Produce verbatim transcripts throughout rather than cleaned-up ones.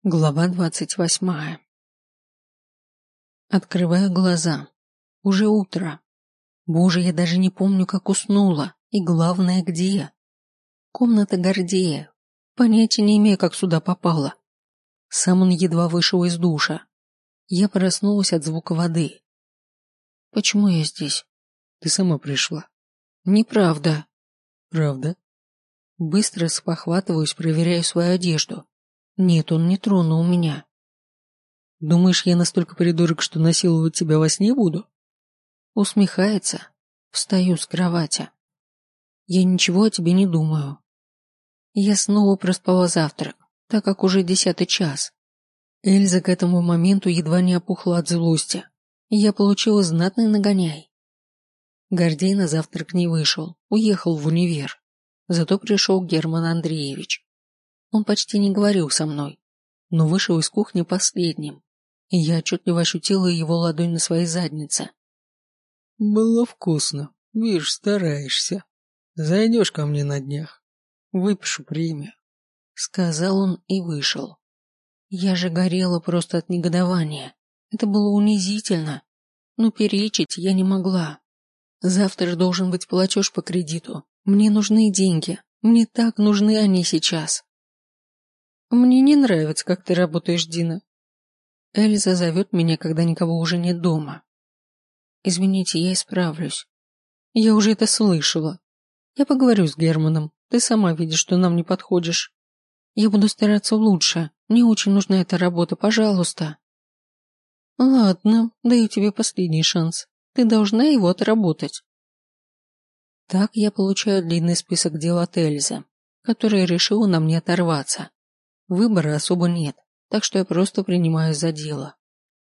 Глава двадцать восьмая. Открываю глаза. Уже утро. Боже, я даже не помню, как уснула. И главное, где. Комната Гордея. Понятия не имею, как сюда попала. Сам он едва вышел из душа. Я проснулась от звука воды. Почему я здесь? Ты сама пришла. Неправда. Правда? Быстро спохватываюсь, проверяю свою одежду. Нет, он не тронул меня. Думаешь, я настолько придурок, что насиловать тебя во сне буду? Усмехается. Встаю с кровати. Я ничего о тебе не думаю. Я снова проспала завтрак, так как уже десятый час. Эльза к этому моменту едва не опухла от злости. И я получила знатный нагоняй. Гордей на завтрак не вышел, уехал в универ. Зато пришел Герман Андреевич. Он почти не говорил со мной, но вышел из кухни последним, и я отчетливо ощутила его ладонь на своей заднице. Было вкусно. Видишь, стараешься. Зайдешь ко мне на днях. Выпишу премию. Сказал он и вышел. Я же горела просто от негодования. Это было унизительно, но перечить я не могла. Завтра должен быть платеж по кредиту. Мне нужны деньги. Мне так нужны они сейчас. Мне не нравится, как ты работаешь, Дина. Эльза зовет меня, когда никого уже нет дома. Извините, я исправлюсь. Я уже это слышала. Я поговорю с Германом. Ты сама видишь, что нам не подходишь. Я буду стараться лучше. Мне очень нужна эта работа, пожалуйста. Ладно, даю тебе последний шанс. Ты должна его отработать. Так я получаю длинный список дел от Эльзы, которая решила на мне оторваться. Выбора особо нет, так что я просто принимаю за дело.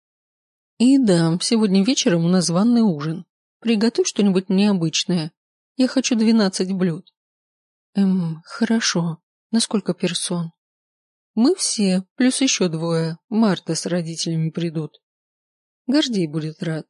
И да, сегодня вечером у нас званый ужин. Приготовь что-нибудь необычное. Я хочу двенадцать блюд. Эм, хорошо. На сколько персон? Мы все, плюс еще двое. Марта с родителями придут. Гордей будет рад.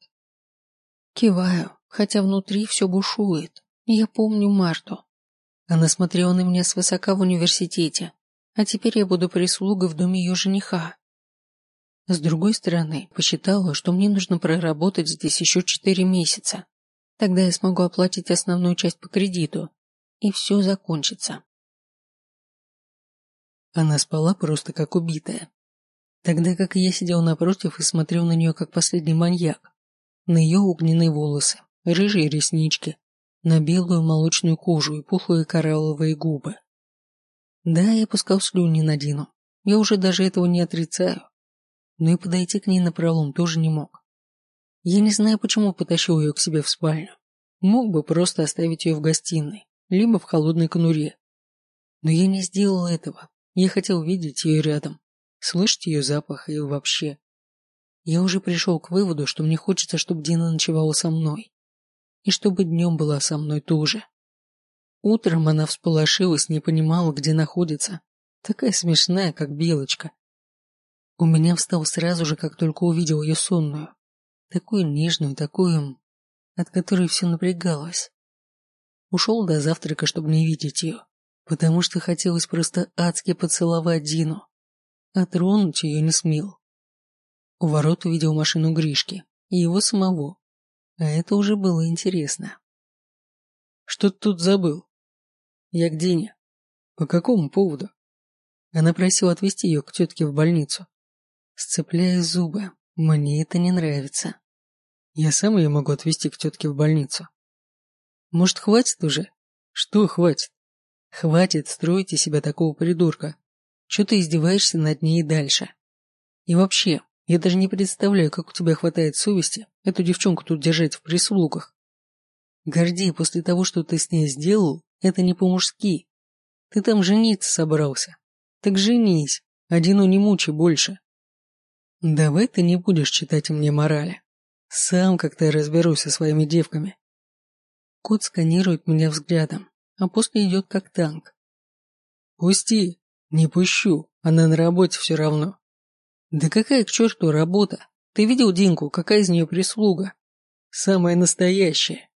Киваю, хотя внутри все бушует. Я помню Марту. Она смотрела на меня свысока в университете. А теперь я буду прислугой в доме ее жениха. С другой стороны, посчитала, что мне нужно проработать здесь еще четыре месяца. Тогда я смогу оплатить основную часть по кредиту, и все закончится. Она спала просто как убитая. Тогда как я сидел напротив и смотрел на нее как последний маньяк. На ее огненные волосы, рыжие реснички, на белую молочную кожу и пухлые коралловые губы. Да, я пускал слюни на Дину. Я уже даже этого не отрицаю. Но и подойти к ней напролом тоже не мог. Я не знаю, почему потащил ее к себе в спальню. Мог бы просто оставить ее в гостиной, либо в холодной конуре. Но я не сделал этого. Я хотел видеть ее рядом, слышать ее запах и вообще. Я уже пришел к выводу, что мне хочется, чтобы Дина ночевала со мной. И чтобы днем была со мной тоже. Утром она всполошилась, не понимала, где находится. Такая смешная, как белочка. У меня встал сразу же, как только увидел ее сонную. Такую нежную, такую, от которой все напрягалось. Ушел до завтрака, чтобы не видеть ее, потому что хотелось просто адски поцеловать Дину. А тронуть ее не смел. У ворот увидел машину Гришки и его самого. А это уже было интересно. Что ты тут забыл? Я к Дине. По какому поводу? Она просила отвезти ее к тетке в больницу. Сцепляя зубы, мне это не нравится. Я сам ее могу отвезти к тетке в больницу. Может, хватит уже? Что хватит? Хватит строить из себя такого придурка. Че ты издеваешься над ней дальше? И вообще, я даже не представляю, как у тебя хватает совести эту девчонку тут держать в прислугах. Гордей, после того, что ты с ней сделал, это не по-мужски. Ты там жениться собрался. Так женись, Одину не мучай больше. Давай ты не будешь читать мне морали. Сам как-то разберусь со своими девками. Кот сканирует меня взглядом, а после идет как танк. Пусти. Не пущу, она на работе все равно. Да какая к черту работа? Ты видел Динку, какая из нее прислуга? Самая настоящая.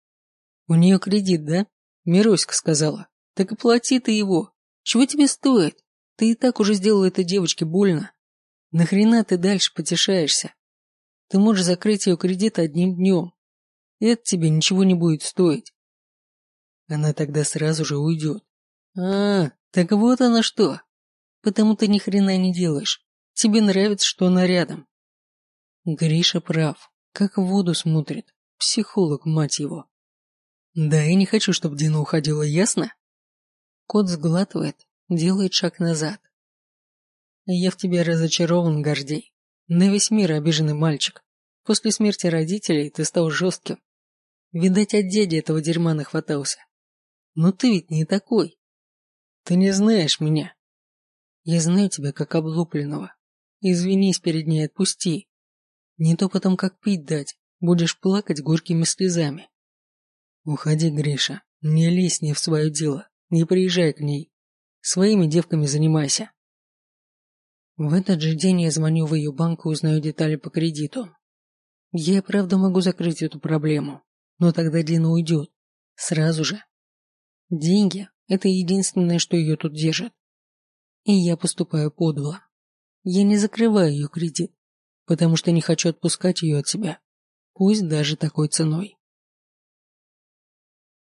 У нее кредит, да? Мироська сказала. Так и плати ты его. Чего тебе стоит? Ты и так уже сделал этой девочке больно. Нахрена ты дальше потешаешься? Ты можешь закрыть ее кредит одним днем. Это тебе ничего не будет стоить. Она тогда сразу же уйдет. А, так вот она что. Потому ты ни хрена не делаешь. Тебе нравится, что она рядом. Гриша прав. Как в воду смотрит. Психолог, мать его. Да, я не хочу, чтобы Дина уходила, ясно? Кот сглатывает, делает шаг назад. Я в тебе разочарован, Гордей. На весь мир обиженный мальчик. После смерти родителей ты стал жестким. Видать, от дяди этого дерьма нахватался. Но ты ведь не такой. Ты не знаешь меня. Я знаю тебя как облупленного. Извинись перед ней, отпусти. Не то потом как пить дать, будешь плакать горькими слезами. Уходи, Гриша, не лезь не в свое дело, не приезжай к ней. Своими девками занимайся. В этот же день я звоню в ее банк и узнаю детали по кредиту. Я и правда могу закрыть эту проблему, но тогда Дина уйдет. Сразу же. Деньги – это единственное, что ее тут держит. И я поступаю подло. Я не закрываю ее кредит, потому что не хочу отпускать ее от себя, пусть даже такой ценой.